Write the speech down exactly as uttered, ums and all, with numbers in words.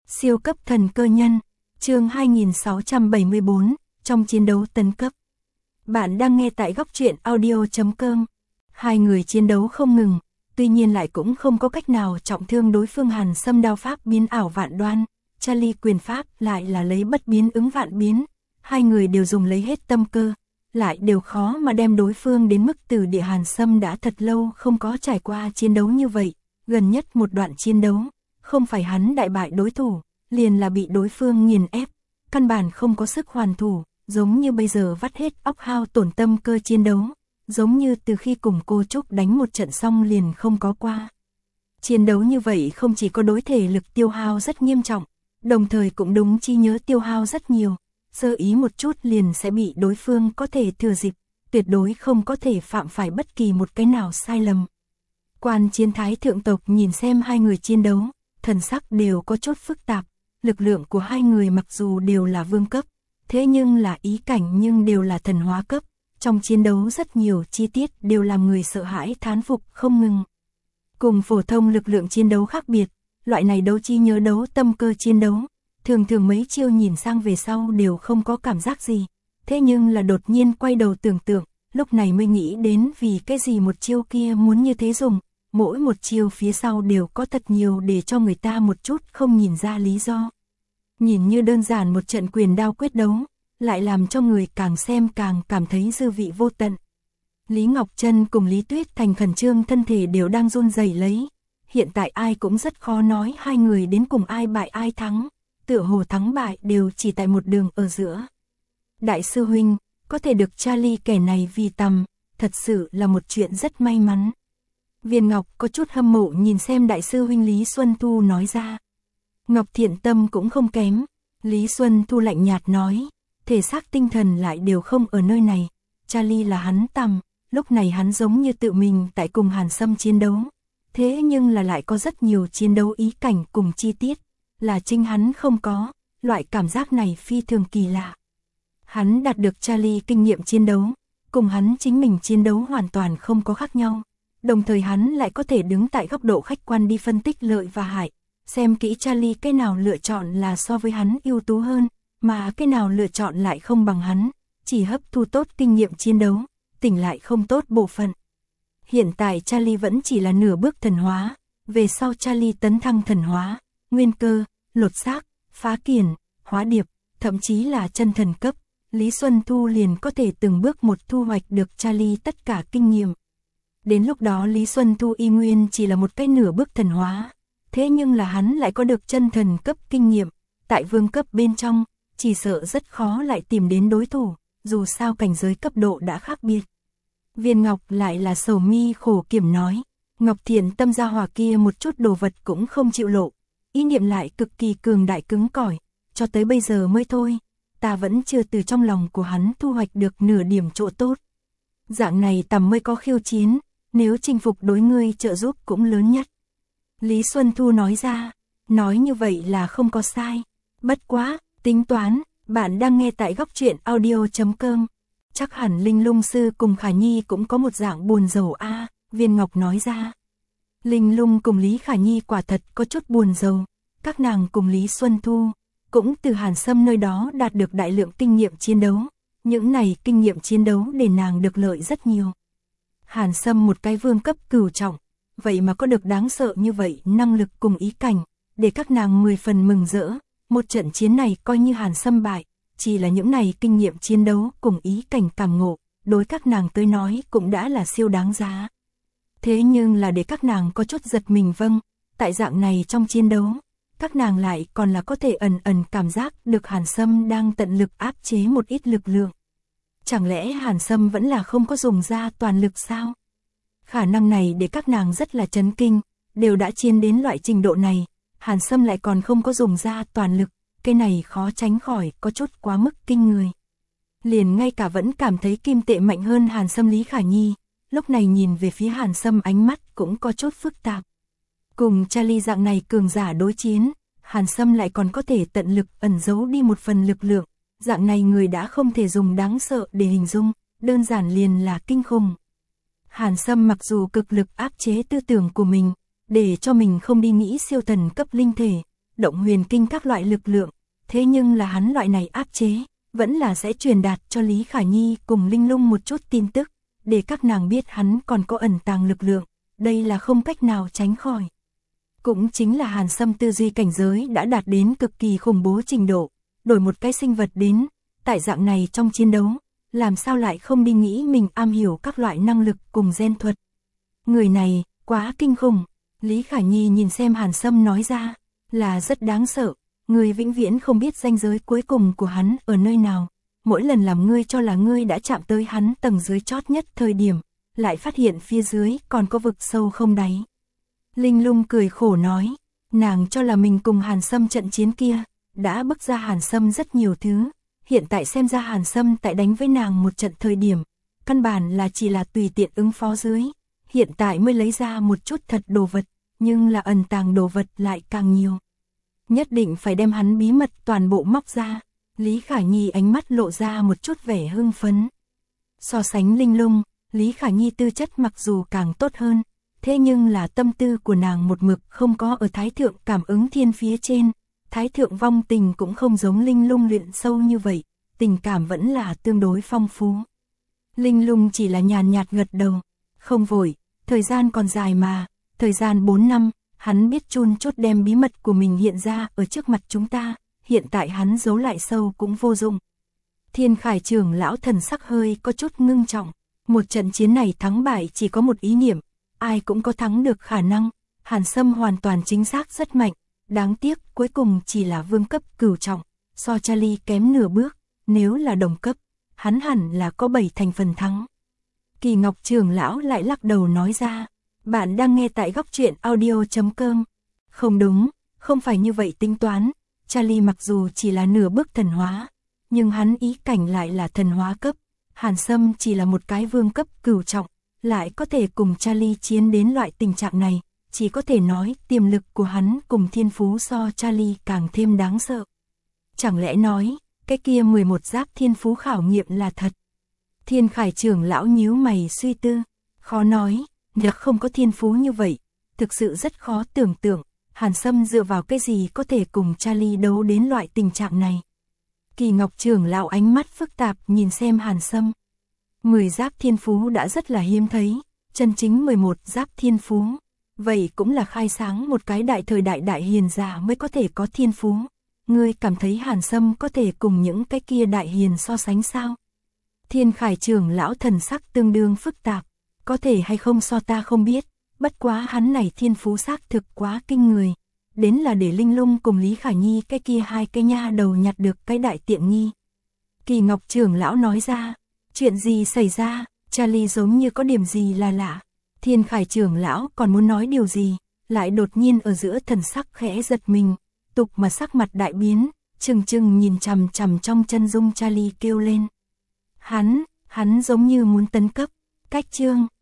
Siêu cấp thần cơ nhân, chương hai nghìn sáu trăm bảy mươi bốn, trong chiến đấu tấn cấp. Bạn đang nghe tại góc truyện audio chấm com. Hai người chiến đấu không ngừng, tuy nhiên lại cũng không có cách nào trọng thương đối phương. Hàn Sâm đao pháp biến ảo vạn đoan, Charlie quyền pháp lại là lấy bất biến ứng vạn biến. Hai người đều dùng lấy hết tâm cơ, lại đều khó mà đem đối phương đến mức tử địa. Hàn Sâm đã thật lâu không có trải qua chiến đấu như vậy, gần nhất một đoạn chiến đấu, không phải hắn đại bại đối thủ, liền là bị đối phương nghiền ép, căn bản không có sức hoàn thủ, giống như bây giờ vắt hết óc hao tổn tâm cơ chiến đấu, giống như từ khi cùng cô Trúc đánh một trận xong liền không có qua. Chiến đấu như vậy không chỉ có đối thể lực tiêu hao rất nghiêm trọng, đồng thời cũng đúng trí nhớ tiêu hao rất nhiều, sơ ý một chút liền sẽ bị đối phương có thể thừa dịp, tuyệt đối không có thể phạm phải bất kỳ một cái nào sai lầm. Quan chiến thái thượng tộc nhìn xem hai người chiến đấu, thần sắc đều có chút phức tạp, lực lượng của hai người mặc dù đều là vương cấp, thế nhưng là ý cảnh nhưng đều là thần hóa cấp, trong chiến đấu rất nhiều chi tiết đều làm người sợ hãi thán phục không ngừng. Cùng phổ thông lực lượng chiến đấu khác biệt, loại này đấu trí nhớ đấu tâm cơ chiến đấu, thường thường mấy chiêu nhìn sang về sau đều không có cảm giác gì, thế nhưng là đột nhiên quay đầu tưởng tượng, lúc này mới nghĩ đến vì cái gì một chiêu kia muốn như thế dùng, mỗi một chiêu phía sau đều có thật nhiều để cho người ta một chút không nhìn ra lý do. Nhìn như đơn giản một trận quyền đao quyết đấu, lại làm cho người càng xem càng cảm thấy dư vị vô tận. Lý Ngọc Trân cùng Lý Tuyết Thành khẩn trương, thân thể đều đang run rẩy lấy. Hiện tại ai cũng rất khó nói hai người đến cùng ai bại ai thắng, tựa hồ thắng bại đều chỉ tại một đường ở giữa. Đại sư huynh, có thể được Charlie kẻ này vì tầm, thật sự là một chuyện rất may mắn. Viên Ngọc có chút hâm mộ nhìn xem đại sư huynh Lý Xuân Thu nói ra. Ngọc Thiện Tâm cũng không kém, Lý Xuân Thu lạnh nhạt nói, thể xác tinh thần lại đều không ở nơi này, Charlie là hắn tầm, lúc này hắn giống như tự mình tại cùng Hàn Sâm chiến đấu, thế nhưng là lại có rất nhiều chiến đấu ý cảnh cùng chi tiết, là chính hắn không có, loại cảm giác này phi thường kỳ lạ. Hắn đạt được Charlie kinh nghiệm chiến đấu, cùng hắn chính mình chiến đấu hoàn toàn không có khác nhau, đồng thời hắn lại có thể đứng tại góc độ khách quan đi phân tích lợi và hại, xem kỹ Charlie cái nào lựa chọn là so với hắn ưu tú hơn, mà cái nào lựa chọn lại không bằng hắn, chỉ hấp thu tốt kinh nghiệm chiến đấu, tỉnh lại không tốt bộ phận. Hiện tại Charlie vẫn chỉ là nửa bước thần hóa, về sau Charlie tấn thăng thần hóa, nguyên cơ, lột xác, phá kiền, hóa điệp, thậm chí là chân thần cấp, Lý Xuân Thu liền có thể từng bước một thu hoạch được Charlie tất cả kinh nghiệm. Đến lúc đó Lý Xuân Thu y nguyên chỉ là một cái nửa bước thần hóa, thế nhưng là hắn lại có được chân thần cấp kinh nghiệm, tại vương cấp bên trong, chỉ sợ rất khó lại tìm đến đối thủ, dù sao cảnh giới cấp độ đã khác biệt. Viên Ngọc lại là sầu mi khổ kiểm nói, Ngọc Thiện Tâm gia hỏa kia một chút đồ vật cũng không chịu lộ, ý niệm lại cực kỳ cường đại cứng cỏi, cho tới bây giờ mới thôi, ta vẫn chưa từ trong lòng của hắn thu hoạch được nửa điểm chỗ tốt. Dạng này tầm mới có khiêu chiến, nếu chinh phục đối ngươi trợ giúp cũng lớn nhất. Lý Xuân Thu nói ra, nói như vậy là không có sai, bất quá, tính toán, bạn đang nghe tại góc truyện audio chấm com. Chắc hẳn Linh Lung Sư cùng Khả Nhi cũng có một dạng buồn rầu a, à, Viên Ngọc nói ra. Linh Lung cùng Lý Khả Nhi quả thật có chút buồn rầu, các nàng cùng Lý Xuân Thu, cũng từ Hàn Sâm nơi đó đạt được đại lượng kinh nghiệm chiến đấu, những này kinh nghiệm chiến đấu để nàng được lợi rất nhiều. Hàn Sâm một cái vương cấp cửu trọng, vậy mà có được đáng sợ như vậy năng lực cùng ý cảnh, để các nàng mười phần mừng rỡ, một trận chiến này coi như Hàn Sâm bại, chỉ là những này kinh nghiệm chiến đấu cùng ý cảnh cảm ngộ, đối các nàng tới nói cũng đã là siêu đáng giá. Thế nhưng là để các nàng có chút giật mình, vâng, tại dạng này trong chiến đấu, các nàng lại còn là có thể ẩn ẩn cảm giác được Hàn Sâm đang tận lực áp chế một ít lực lượng. Chẳng lẽ Hàn Sâm vẫn là không có dùng ra toàn lực sao? Khả năng này để các nàng rất là chấn kinh, đều đã chiến đến loại trình độ này, Hàn Sâm lại còn không có dùng ra toàn lực, cái này khó tránh khỏi có chút quá mức kinh người. Liền ngay cả vẫn cảm thấy kim tệ mạnh hơn Hàn Sâm Lý Khả Nhi, lúc này nhìn về phía Hàn Sâm ánh mắt cũng có chút phức tạp. Cùng Charlie dạng này cường giả đối chiến, Hàn Sâm lại còn có thể tận lực ẩn giấu đi một phần lực lượng, dạng này người đã không thể dùng đáng sợ để hình dung, đơn giản liền là kinh khủng. Hàn Sâm mặc dù cực lực áp chế tư tưởng của mình, để cho mình không đi nghĩ siêu thần cấp linh thể, động huyền kinh các loại lực lượng, thế nhưng là hắn loại này áp chế, vẫn là sẽ truyền đạt cho Lý Khả Nhi cùng Linh Lung một chút tin tức, để các nàng biết hắn còn có ẩn tàng lực lượng, đây là không cách nào tránh khỏi. Cũng chính là Hàn Sâm tư duy cảnh giới đã đạt đến cực kỳ khủng bố trình độ, đổi một cái sinh vật đến, tại dạng này trong chiến đấu, làm sao lại không đi nghĩ mình am hiểu các loại năng lực cùng gen thuật. Người này, quá kinh khủng, Lý Khả Nhi nhìn xem Hàn Sâm nói ra, là rất đáng sợ, người vĩnh viễn không biết ranh giới cuối cùng của hắn ở nơi nào, mỗi lần làm ngươi cho là ngươi đã chạm tới hắn tầng dưới chót nhất thời điểm, lại phát hiện phía dưới còn có vực sâu không đáy. Linh Lung cười khổ nói, nàng cho là mình cùng Hàn Sâm trận chiến kia, đã bức ra Hàn Sâm rất nhiều thứ, hiện tại xem ra Hàn Sâm tại đánh với nàng một trận thời điểm, căn bản là chỉ là tùy tiện ứng phó dưới, hiện tại mới lấy ra một chút thật đồ vật, nhưng là ẩn tàng đồ vật lại càng nhiều. Nhất định phải đem hắn bí mật toàn bộ móc ra, Lý Khả Nhi ánh mắt lộ ra một chút vẻ hưng phấn. So sánh Linh Lung, Lý Khả Nhi tư chất mặc dù càng tốt hơn, thế nhưng là tâm tư của nàng một mực không có ở Thái Thượng cảm ứng thiên phía trên, Thái Thượng vong tình cũng không giống Linh Lung luyện sâu như vậy, tình cảm vẫn là tương đối phong phú. Linh Lung chỉ là nhàn nhạt gật đầu, không vội, thời gian còn dài mà, thời gian bốn năm, hắn biết chun chốt đem bí mật của mình hiện ra ở trước mặt chúng ta, hiện tại hắn giấu lại sâu cũng vô dụng. Thiên Khải trưởng lão thần sắc hơi có chút ngưng trọng, một trận chiến này thắng bại chỉ có một ý niệm, ai cũng có thắng được khả năng, Hàn Sâm hoàn toàn chính xác rất mạnh, đáng tiếc cuối cùng chỉ là vương cấp cửu trọng, so Charlie kém nửa bước, nếu là đồng cấp, hắn hẳn là có bảy thành phần thắng. Kỳ Ngọc trưởng lão lại lắc đầu nói ra, bạn đang nghe tại góc truyện audio chấm com. Không đúng, không phải như vậy tính toán, Charlie mặc dù chỉ là nửa bước thần hóa, nhưng hắn ý cảnh lại là thần hóa cấp, Hàn Sâm chỉ là một cái vương cấp cửu trọng, lại có thể cùng Charlie chiến đến loại tình trạng này, chỉ có thể nói tiềm lực của hắn cùng thiên phú so Charlie càng thêm đáng sợ. Chẳng lẽ nói, cái kia mười một giáp thiên phú khảo nghiệm là thật? Thiên Khải trưởng lão nhíu mày suy tư, khó nói, nếu không có thiên phú như vậy, thực sự rất khó tưởng tượng, Hàn Sâm dựa vào cái gì có thể cùng Charlie đấu đến loại tình trạng này. Kỳ Ngọc trưởng lão ánh mắt phức tạp nhìn xem Hàn Sâm. mười giáp thiên phú đã rất là hiếm thấy, chân chính mười một giáp thiên phú, vậy cũng là khai sáng một cái đại thời đại đại hiền giả mới có thể có thiên phú. Ngươi cảm thấy Hàn Sâm có thể cùng những cái kia đại hiền so sánh sao? Thiên Khải trưởng lão thần sắc tương đương phức tạp, có thể hay không so ta không biết, bất quá hắn này thiên phú xác thực quá kinh người, đến là để Linh Lung cùng Lý Khả Nhi cái kia hai cái nha đầu nhặt được cái đại tiện nghi. Kỳ Ngọc trưởng lão nói ra, chuyện gì xảy ra, Charlie giống như có điểm gì là lạ. Thiên Khải trưởng lão còn muốn nói điều gì, lại đột nhiên ở giữa thần sắc khẽ giật mình, tục mà sắc mặt đại biến, chừng chừng nhìn chằm chằm trong chân dung Charlie kêu lên. Hắn, hắn giống như muốn tấn cấp, cách chương.